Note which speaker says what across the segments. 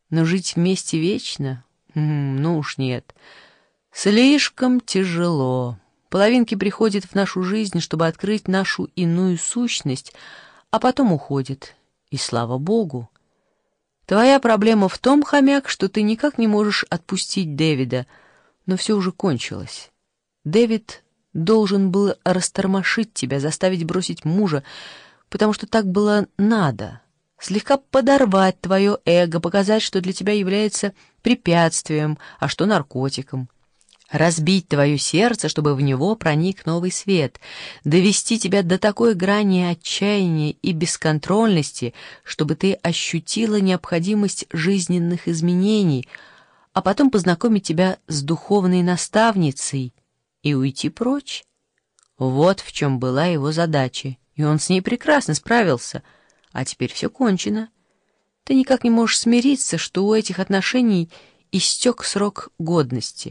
Speaker 1: Но жить вместе вечно? Ну уж нет. Слишком тяжело. Половинки приходят в нашу жизнь, чтобы открыть нашу иную сущность, а потом уходят. И слава Богу. Твоя проблема в том, хомяк, что ты никак не можешь отпустить Дэвида, но все уже кончилось. Дэвид должен был растормошить тебя, заставить бросить мужа, потому что так было надо. Слегка подорвать твое эго, показать, что для тебя является препятствием, а что наркотиком. Разбить твое сердце, чтобы в него проник новый свет, довести тебя до такой грани отчаяния и бесконтрольности, чтобы ты ощутила необходимость жизненных изменений, а потом познакомить тебя с духовной наставницей и уйти прочь. Вот в чем была его задача, и он с ней прекрасно справился, а теперь все кончено. Ты никак не можешь смириться, что у этих отношений истек срок годности.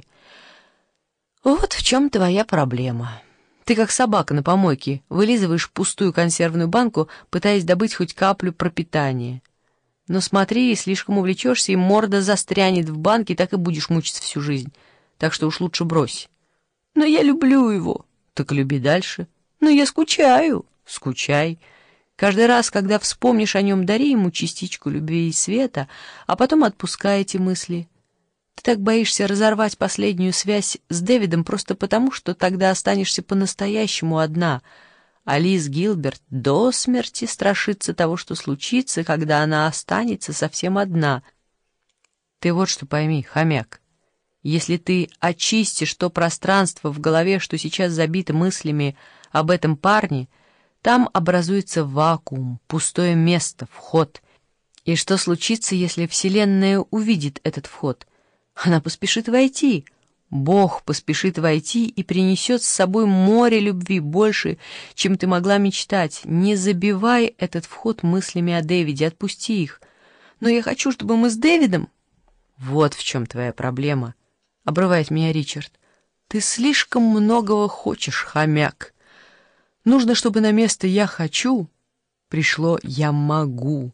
Speaker 1: Вот в чем твоя проблема. Ты как собака на помойке, вылизываешь пустую консервную банку, пытаясь добыть хоть каплю пропитания. Но смотри, слишком увлечешься, и морда застрянет в банке, так и будешь мучиться всю жизнь. Так что уж лучше брось. Но я люблю его. Так люби дальше. Но я скучаю. Скучай. Каждый раз, когда вспомнишь о нем, дари ему частичку любви и света, а потом отпускай эти мысли. Ты так боишься разорвать последнюю связь с Дэвидом просто потому, что тогда останешься по-настоящему одна. А Лиз Гилберт до смерти страшится того, что случится, когда она останется совсем одна. Ты вот что пойми, хомяк. Если ты очистишь то пространство в голове, что сейчас забито мыслями об этом парне, там образуется вакуум, пустое место, вход. И что случится, если Вселенная увидит этот вход? Она поспешит войти. Бог поспешит войти и принесет с собой море любви, больше, чем ты могла мечтать. Не забивай этот вход мыслями о Дэвиде, отпусти их. Но я хочу, чтобы мы с Дэвидом... Вот в чем твоя проблема, — обрывает меня Ричард. Ты слишком многого хочешь, хомяк. Нужно, чтобы на место «я хочу» пришло «я могу».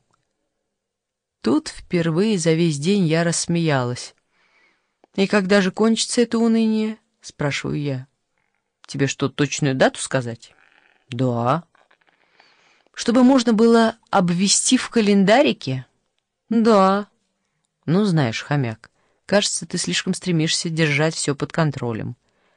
Speaker 1: Тут впервые за весь день я рассмеялась. «И когда же кончится это уныние?» — спрашиваю я. «Тебе что, точную дату сказать?» «Да». «Чтобы можно было обвести в календарике?» «Да». «Ну, знаешь, хомяк, кажется, ты слишком стремишься держать все под контролем».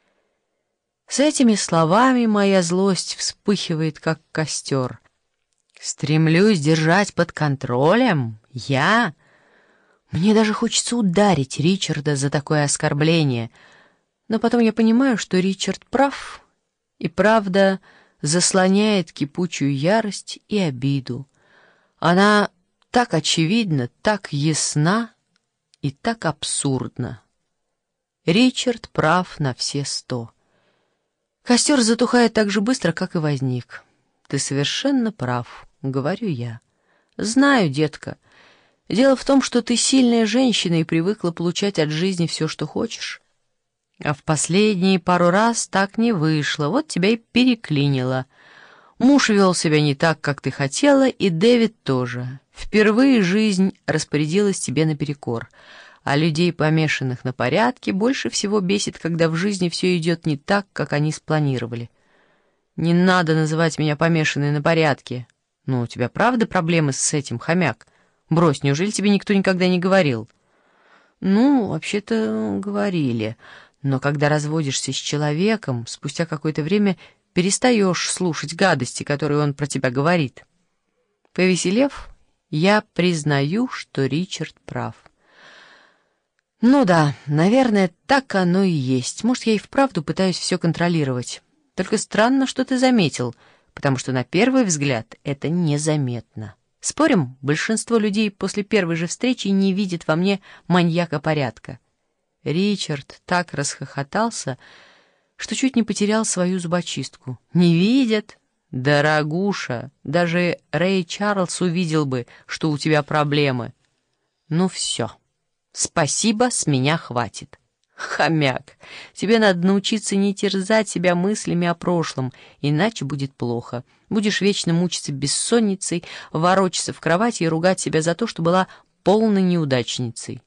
Speaker 1: С этими словами моя злость вспыхивает, как костер. «Стремлюсь держать под контролем? Я?» Мне даже хочется ударить Ричарда за такое оскорбление. Но потом я понимаю, что Ричард прав, и правда заслоняет кипучую ярость и обиду. Она так очевидна, так ясна и так абсурдна. Ричард прав на все 100. Костер затухает так же быстро, как и возник. Ты совершенно прав, говорю я. Знаю, детка. Дело в том, что ты сильная женщина и привыкла получать от жизни все, что хочешь. А в последние пару раз так не вышло, вот тебя и переклинило. Муж вел себя не так, как ты хотела, и Дэвид тоже. Впервые жизнь распорядилась тебе наперекор. А людей, помешанных на порядке, больше всего бесит, когда в жизни все идет не так, как они спланировали. Не надо называть меня помешанной на порядке. Ну, у тебя правда проблемы с этим, хомяк? Брось, неужели тебе никто никогда не говорил? Ну, вообще-то говорили. Но когда разводишься с человеком, спустя какое-то время перестаешь слушать гадости, которые он про тебя говорит. Повеселев, я признаю, что Ричард прав. Ну да, наверное, так оно и есть. Может, я и вправду пытаюсь все контролировать. Только странно, что ты заметил, потому что на первый взгляд это незаметно. Спорим, большинство людей после первой же встречи не видит во мне маньяка порядка. Ричард так расхохотался, что чуть не потерял свою зубочистку. Не видят? Дорогуша, даже Рэй Чарльз увидел бы, что у тебя проблемы. Ну все, спасибо, с меня хватит. Хомяк, тебе надо научиться не терзать себя мыслями о прошлом, иначе будет плохо. Будешь вечно мучиться бессонницей, ворочаться в кровати и ругать себя за то, что была полной неудачницей.